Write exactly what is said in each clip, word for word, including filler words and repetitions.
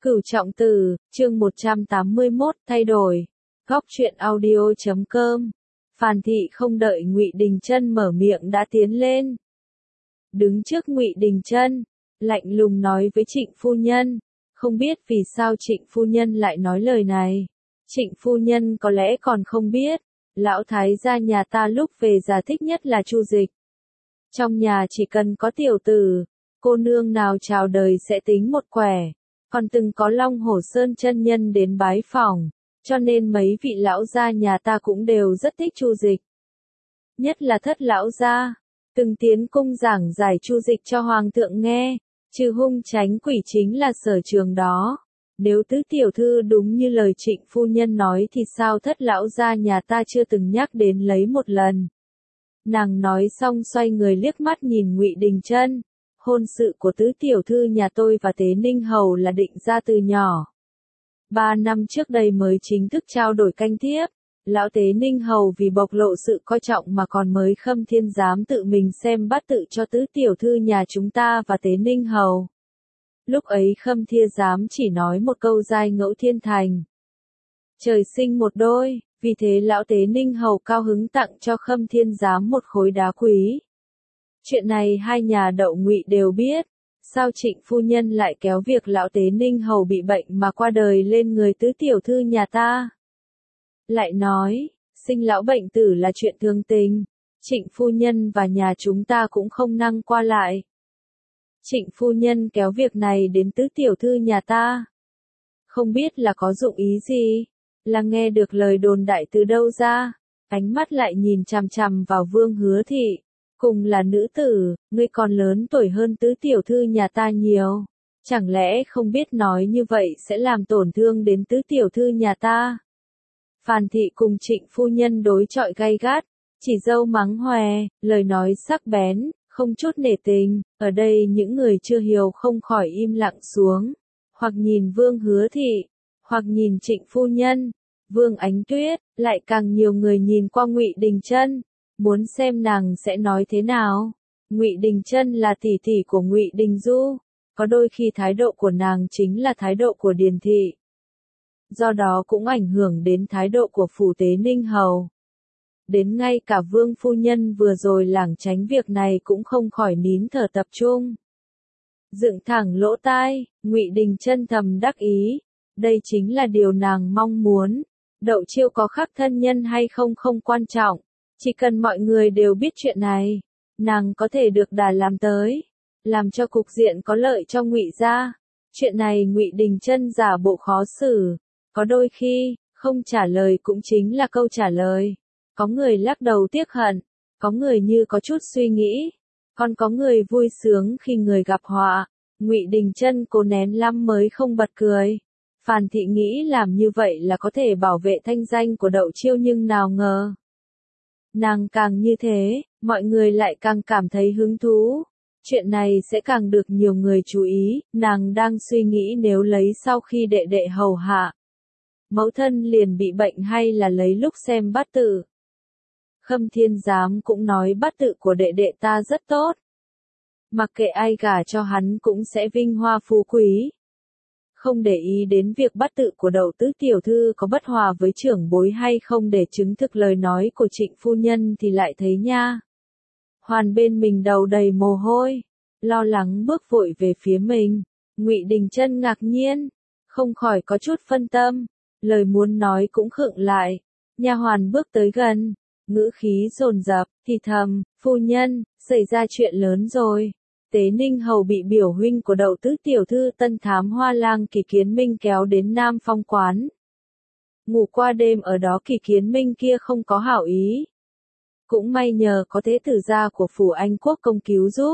Cửu Trọng Tử, chương một trăm tám mươi mốt, thay đổi. Góc truyện audio chấm com. Phàn Thị không đợi Ngụy Đình Chân mở miệng đã tiến lên. Đứng trước Ngụy Đình Chân, lạnh lùng nói với Trịnh phu nhân, không biết vì sao Trịnh phu nhân lại nói lời này. Trịnh phu nhân có lẽ còn không biết, lão thái gia nhà ta lúc về già thích nhất là Chu Dịch. Trong nhà chỉ cần có tiểu tử, cô nương nào chào đời sẽ tính một quẻ. Còn từng có Long Hổ Sơn chân nhân đến bái phỏng, cho nên mấy vị lão gia nhà ta cũng đều rất thích Chu Dịch. Nhất là Thất lão gia, từng tiến cung giảng giải Chu Dịch cho hoàng thượng nghe, trừ hung tránh quỷ chính là sở trường đó. Nếu tứ tiểu thư đúng như lời Trịnh phu nhân nói thì sao Thất lão gia nhà ta chưa từng nhắc đến lấy một lần. Nàng nói xong xoay người liếc mắt nhìn Ngụy Đình Chân. Hôn sự của tứ tiểu thư nhà tôi và Tế Ninh Hầu là định ra từ nhỏ. Ba năm trước đây mới chính thức trao đổi canh thiếp, lão Tế Ninh Hầu vì bộc lộ sự coi trọng mà còn mới Khâm Thiên Giám tự mình xem bát tự cho tứ tiểu thư nhà chúng ta và Tế Ninh Hầu. Lúc ấy Khâm Thiên Giám chỉ nói một câu giai ngẫu thiên thành. Trời sinh một đôi, vì thế lão Tế Ninh Hầu cao hứng tặng cho Khâm Thiên Giám một khối đá quý. Chuyện này hai nhà Đậu Ngụy đều biết, sao Trịnh phu nhân lại kéo việc lão Tế Ninh Hầu bị bệnh mà qua đời lên người tứ tiểu thư nhà ta. Lại nói, sinh lão bệnh tử là chuyện thường tình, Trịnh phu nhân và nhà chúng ta cũng không năng qua lại. Trịnh phu nhân kéo việc này đến tứ tiểu thư nhà ta. Không biết là có dụng ý gì, là nghe được lời đồn đại từ đâu ra, ánh mắt lại nhìn chằm chằm vào Vương Hứa Thị. Cùng là nữ tử, ngươi còn lớn tuổi hơn tứ tiểu thư nhà ta nhiều. Chẳng lẽ không biết nói như vậy sẽ làm tổn thương đến tứ tiểu thư nhà ta? Phàn Thị cùng Trịnh phu nhân đối chọi gay gắt, chỉ dâu mắng hòe, lời nói sắc bén, không chút nể tình. Ở đây những người chưa hiểu không khỏi im lặng xuống, hoặc nhìn Vương Hứa Thị, hoặc nhìn Trịnh phu nhân, Vương Ánh Tuyết, lại càng nhiều người nhìn qua Ngụy Đình Chân. Muốn xem nàng sẽ nói thế nào. Ngụy Đình Chân là tỷ tỷ của Ngụy Đình Du, có đôi khi thái độ của nàng chính là thái độ của Điền Thị. Do đó cũng ảnh hưởng đến thái độ của phủ Tế Ninh Hầu. Đến ngay cả Vương phu nhân vừa rồi lảng tránh việc này cũng không khỏi nín thở tập trung. Dựng thẳng lỗ tai, Ngụy Đình Chân thầm đắc ý, đây chính là điều nàng mong muốn. Đậu Chiêu có khắc thân nhân hay không không quan trọng. Chỉ cần mọi người đều biết chuyện này, nàng có thể được đà làm tới, làm cho cục diện có lợi cho Ngụy gia. Chuyện này Ngụy Đình Chân giả bộ khó xử, có đôi khi, không trả lời cũng chính là câu trả lời. Có người lắc đầu tiếc hận, có người như có chút suy nghĩ, còn có người vui sướng khi người gặp họa. Ngụy Đình Chân cố nén lắm mới không bật cười. Phàn Thị nghĩ làm như vậy là có thể bảo vệ thanh danh của Đậu Chiêu nhưng nào ngờ. Nàng càng như thế, mọi người lại càng cảm thấy hứng thú. Chuyện này sẽ càng được nhiều người chú ý, nàng đang suy nghĩ nếu lấy sau khi đệ đệ hầu hạ. Mẫu thân liền bị bệnh hay là lấy lúc xem bát tự. Khâm Thiên Giám cũng nói bát tự của đệ đệ ta rất tốt. Mặc kệ ai gả cho hắn cũng sẽ vinh hoa phú quý. Không để ý đến việc bát tự của Đậu tứ tiểu thư có bất hòa với trưởng bối hay không để chứng thực lời nói của Trịnh phu nhân thì lại thấy nha. Hoàn bên mình đầu đầy mồ hôi, lo lắng bước vội về phía mình. Ngụy Đình Chân ngạc nhiên, không khỏi có chút phân tâm, lời muốn nói cũng khựng lại. Nha hoàn bước tới gần, ngữ khí dồn dập, thì thầm, phu nhân, xảy ra chuyện lớn rồi. Tế Ninh Hầu bị biểu huynh của Đậu tứ tiểu thư Tân Thám Hoa Lang Kỳ Kiến Minh kéo đến Nam Phong quán. Ngủ qua đêm ở đó Kỳ Kiến Minh kia không có hảo ý. Cũng may nhờ có thế tử gia của phủ Anh Quốc công cứu giúp.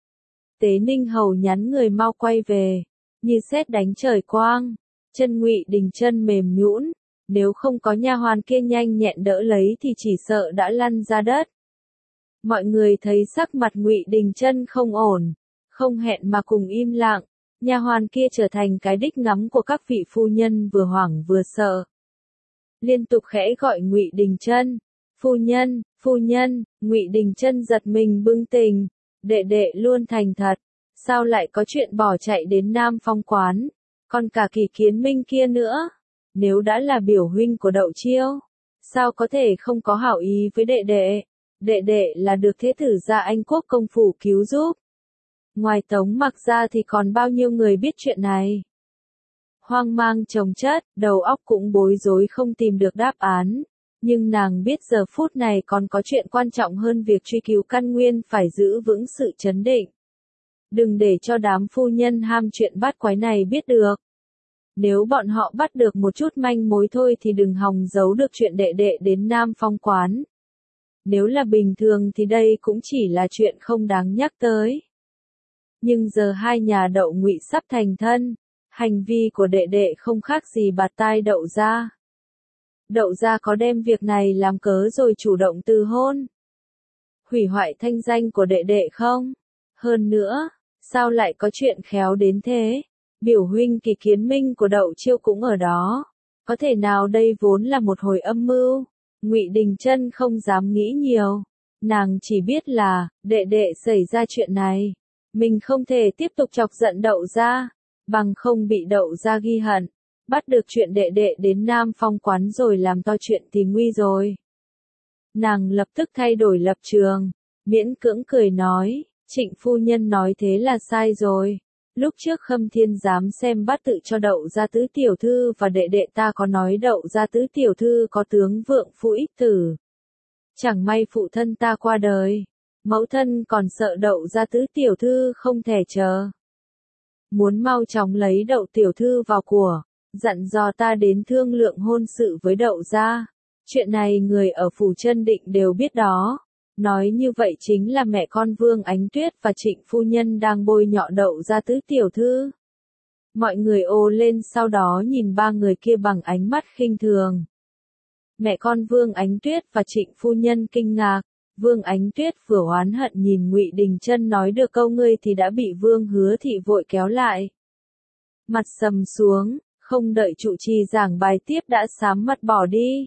Tế Ninh Hầu nhắn người mau quay về, như sét đánh trời quang. Chân Ngụy Đình Chân mềm nhũn, nếu không có nha hoàn kia nhanh nhẹn đỡ lấy thì chỉ sợ đã lăn ra đất. Mọi người thấy sắc mặt Ngụy Đình Chân không ổn, không hẹn mà cùng im lặng. Nha hoàn kia trở thành cái đích ngắm của các vị phu nhân vừa hoảng vừa sợ. Liên tục khẽ gọi Ngụy Đình Chân, "Phu nhân, phu nhân." Ngụy Đình Chân giật mình bừng tỉnh, đệ đệ luôn thành thật, sao lại có chuyện bỏ chạy đến Nam Phong quán? còn cả Kỳ Kiến Minh kia nữa. Nếu đã là biểu huynh của Đậu Chiêu, sao có thể không có hảo ý với đệ đệ? Đệ đệ là được thế tử gia Anh quốc công phủ cứu giúp. Ngoài Tống Mặc ra thì còn bao nhiêu người biết chuyện này? Hoang mang chồng chất, đầu óc cũng bối rối không tìm được đáp án. Nhưng nàng biết giờ phút này còn có chuyện quan trọng hơn việc truy cứu căn nguyên, phải giữ vững sự trấn định. Đừng để cho đám phu nhân ham chuyện bát quái này biết được. Nếu bọn họ bắt được một chút manh mối thôi thì đừng hòng giấu được chuyện đệ đệ đến Nam Phong quán. Nếu là bình thường thì đây cũng chỉ là chuyện không đáng nhắc tới. Nhưng giờ hai nhà Đậu Ngụy sắp thành thân, hành vi của đệ đệ không khác gì bạt tai Đậu gia. Đậu gia có đem việc này làm cớ rồi chủ động từ hôn, hủy hoại thanh danh của đệ đệ không? Hơn nữa, sao lại có chuyện khéo đến thế? Biểu huynh Kỳ Kiến Minh của Đậu Chiêu cũng ở đó. Có thể nào đây vốn là một hồi âm mưu? Ngụy Đình Chân không dám nghĩ nhiều. Nàng chỉ biết là, đệ đệ xảy ra chuyện này. Mình không thể tiếp tục chọc giận Đậu gia, bằng không bị Đậu gia ghi hận. Bắt được chuyện đệ đệ đến Nam Phong quán rồi làm to chuyện thì nguy rồi. Nàng lập tức thay đổi lập trường, miễn cưỡng cười nói, Trịnh phu nhân nói thế là sai rồi. Lúc trước Khâm Thiên dám xem bát tự cho Đậu gia tứ tiểu thư và đệ đệ ta có nói Đậu gia tứ tiểu thư có tướng vượng phu ít tử. Chẳng may phụ thân ta qua đời, mẫu thân còn sợ Đậu gia tứ tiểu thư không thể chờ. Muốn mau chóng lấy Đậu tiểu thư vào của, dặn dò ta đến thương lượng hôn sự với Đậu gia. Chuyện này người ở phủ Chân Định đều biết đó. Nói như vậy chính là mẹ con Vương Ánh Tuyết và Trịnh phu nhân đang bôi nhọ Đậu gia tứ tiểu thư. Mọi người ồ lên, sau đó nhìn ba người kia bằng ánh mắt khinh thường. Mẹ con Vương Ánh Tuyết và Trịnh phu nhân kinh ngạc. Vương Ánh Tuyết vừa oán hận nhìn Ngụy Đình Chân nói được câu ngươi thì đã bị Vương Hứa Thị vội kéo lại. Mặt sầm xuống, không đợi trụ trì giảng bài tiếp đã sám mặt bỏ đi.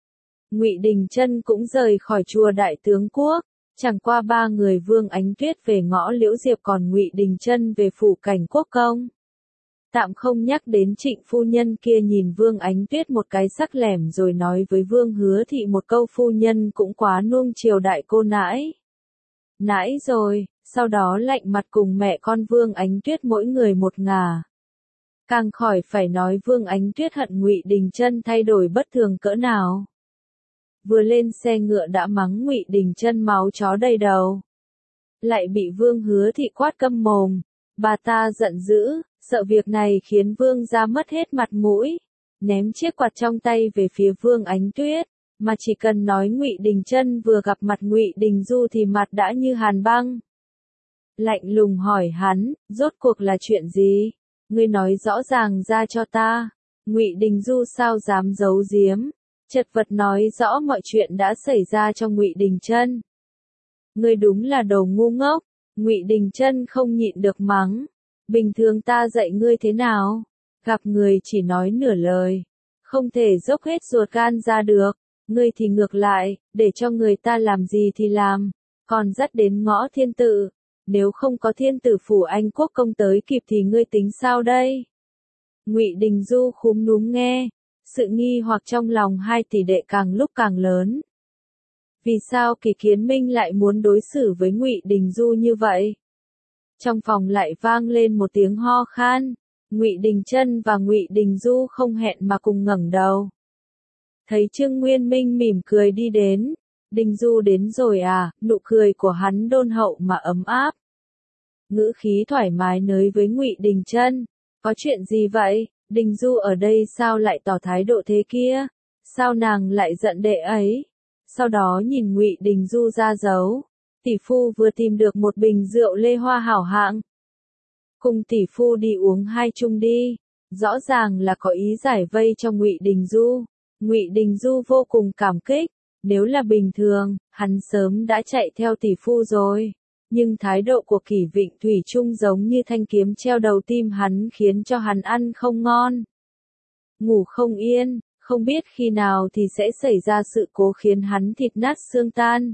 Ngụy Đình Chân cũng rời khỏi chùa Đại Tướng Quốc, chẳng qua ba người Vương Ánh Tuyết về ngõ Liễu Diệp còn Ngụy Đình Chân về phủ Cảnh Quốc công. Tạm không nhắc đến Trịnh phu nhân kia nhìn Vương Ánh Tuyết một cái sắc lẻm rồi nói với Vương Hứa Thị một câu phu nhân cũng quá nuông chiều đại cô nãi. Nãi rồi, sau đó lạnh mặt cùng mẹ con Vương Ánh Tuyết mỗi người một ngả. Càng khỏi phải nói Vương Ánh Tuyết hận Ngụy Đình Chân thay đổi bất thường cỡ nào. Vừa lên xe ngựa đã mắng Ngụy Đình Chân máu chó đầy đầu. Lại bị Vương Hứa Thị quát câm mồm. Bà ta giận dữ, sợ việc này khiến Vương gia mất hết mặt mũi. Ném chiếc quạt trong tay về phía Vương Ánh Tuyết. Mà chỉ cần nói Ngụy Đình Chân vừa gặp mặt Ngụy Đình Du thì mặt đã như hàn băng. Lạnh lùng hỏi hắn, rốt cuộc là chuyện gì? Ngươi nói rõ ràng ra cho ta. Ngụy Đình Du sao dám giấu giếm? Chật vật nói rõ mọi chuyện đã xảy ra cho Ngụy Đình Chân. Ngươi đúng là đồ ngu ngốc. Ngụy Đình Chân không nhịn được mắng. Bình thường ta dạy ngươi thế nào? Gặp người chỉ nói nửa lời, không thể dốc hết ruột gan ra được. Ngươi thì ngược lại, để cho người ta làm gì thì làm, còn dắt đến ngõ thiên tự. Nếu không có thiên tử phủ Anh quốc công tới kịp thì ngươi tính sao đây? Ngụy Đình Du khúm núm nghe. Sự nghi hoặc trong lòng hai tỷ đệ càng lúc càng lớn. Vì sao Kỳ Kiến Minh lại muốn đối xử với Ngụy Đình Du như vậy? Trong phòng lại vang lên một tiếng ho khan. Ngụy Đình Chân và Ngụy Đình Du không hẹn mà cùng ngẩng đầu. Thấy Trương Nguyên Minh mỉm cười đi đến. Đình Du đến rồi à? Nụ cười của hắn đôn hậu mà ấm áp. Ngữ khí thoải mái nới với Ngụy Đình Chân. Có chuyện gì vậy? Đình Du ở đây sao lại tỏ thái độ thế kia? Sao nàng lại giận đệ ấy? Sau đó nhìn Ngụy Đình Du ra dấu. Tỷ phu vừa tìm được một bình rượu lê hoa hảo hạng. Cùng tỷ phu đi uống hai chung đi. Rõ ràng là có ý giải vây cho Ngụy Đình Du. Ngụy Đình Du vô cùng cảm kích. Nếu là bình thường, hắn sớm đã chạy theo tỷ phu rồi. Nhưng thái độ của Kỷ Vịnh thủy chung giống như thanh kiếm treo đầu tim hắn khiến cho hắn ăn không ngon. Ngủ không yên, không biết khi nào thì sẽ xảy ra sự cố khiến hắn thịt nát xương tan.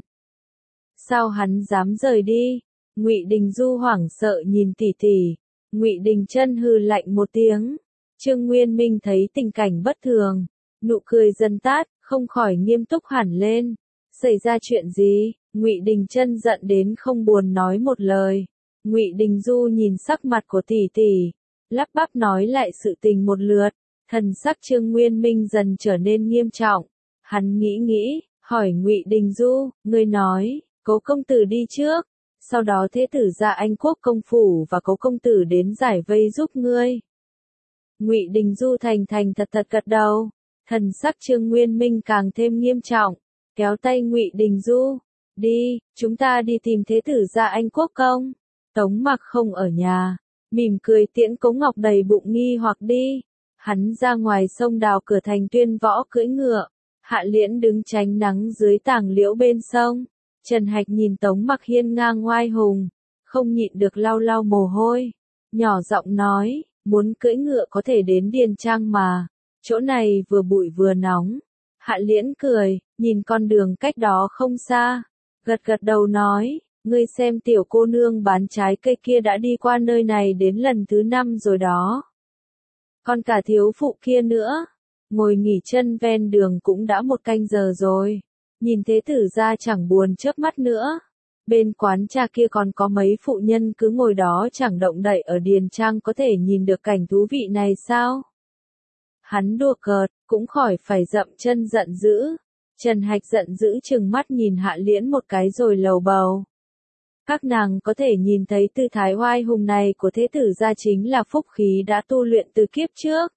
Sao hắn dám rời đi? Ngụy Đình Du hoảng sợ nhìn tỷ tỷ. Ngụy Đình Chân hừ lạnh một tiếng. Trương Nguyên Minh thấy tình cảnh bất thường, nụ cười dần tát, không khỏi nghiêm túc hẳn lên. Xảy ra chuyện gì? Ngụy Đình Chân giận đến không buồn nói một lời. Ngụy Đình Du nhìn sắc mặt của tỷ tỷ, lắp bắp nói lại sự tình một lượt. Thần sắc Trương Nguyên Minh dần trở nên nghiêm trọng. Hắn nghĩ nghĩ, hỏi Ngụy Đình Du, ngươi nói, Cố công tử đi trước, sau đó thế tử ra Anh Quốc công phủ và Cố công tử đến giải vây giúp ngươi. Ngụy Đình Du thành thành thật thật gật đầu. Thần sắc Trương Nguyên Minh càng thêm nghiêm trọng, kéo tay Ngụy Đình Du, đi, chúng ta đi tìm thế tử gia Anh Quốc công. Tống Mặc không ở nhà, mỉm cười tiễn Cố Ngọc đầy bụng nghi hoặc đi. Hắn ra ngoài sông đào cửa thành Tuyên Võ cưỡi ngựa, Hạ Liễn đứng tránh nắng dưới tàng liễu bên sông. Trần Hạch nhìn Tống Mặc hiên ngang oai hùng, không nhịn được lau lau mồ hôi, nhỏ giọng nói, muốn cưỡi ngựa có thể đến Điền Trang mà. Chỗ này vừa bụi vừa nóng. Hạ Liễn cười, nhìn con đường cách đó không xa, gật gật đầu nói, ngươi xem tiểu cô nương bán trái cây kia đã đi qua nơi này đến lần thứ năm rồi đó. Còn cả thiếu phụ kia nữa, ngồi nghỉ chân ven đường cũng đã một canh giờ rồi. Nhìn thế tử ra chẳng buồn chớp mắt nữa. Bên quán trà kia còn có mấy phụ nhân cứ ngồi đó chẳng động đậy ở Điền Trang, có thể nhìn được cảnh thú vị này sao? Hắn đùa cợt, cũng khỏi phải dậm chân giận dữ. Trần Hạch giận dữ trừng mắt nhìn Hạ Liễn một cái rồi lầu bầu. Các nàng có thể nhìn thấy tư thái oai hùng này của thế tử gia chính là phúc khí đã tu luyện từ kiếp trước.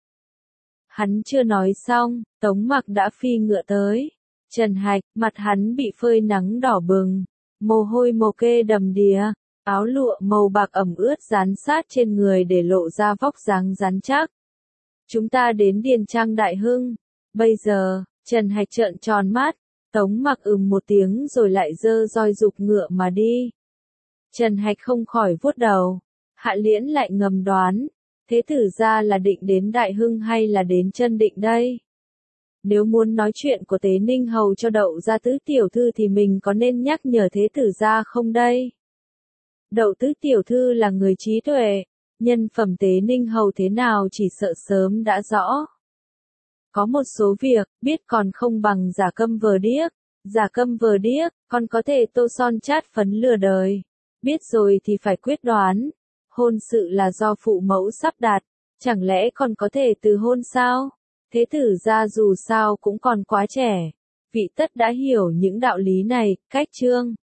Hắn chưa nói xong, Tống Mặc đã phi ngựa tới. Trần Hạch, mặt hắn bị phơi nắng đỏ bừng, mồ hôi mồ kê đầm đìa, áo lụa màu bạc ẩm ướt dán sát trên người để lộ ra vóc dáng rắn chắc. Chúng ta đến Điền Trang Đại Hưng. Bây giờ, Trần Hạch trợn tròn mắt, Tống Mặc ừm một tiếng rồi lại giơ roi giục ngựa mà đi. Trần Hạch không khỏi vuốt đầu. Hạ Liễn lại ngầm đoán, thế tử gia là định đến Đại Hưng hay là đến Chân Định đây? Nếu muốn nói chuyện của Tế Ninh Hầu cho Đậu gia tứ tiểu thư thì mình có nên nhắc nhở thế tử gia không đây? Đậu tứ tiểu thư là người trí tuệ, nhân phẩm Tế Ninh Hầu thế nào chỉ sợ sớm đã rõ. Có một số việc, biết còn không bằng giả câm vờ điếc. Giả câm vờ điếc, còn có thể tô son chát phấn lừa đời. Biết rồi thì phải quyết đoán. Hôn sự là do phụ mẫu sắp đặt, chẳng lẽ còn có thể từ hôn sao? Thế tử gia dù sao cũng còn quá trẻ. Vị tất đã hiểu những đạo lý này, cách chương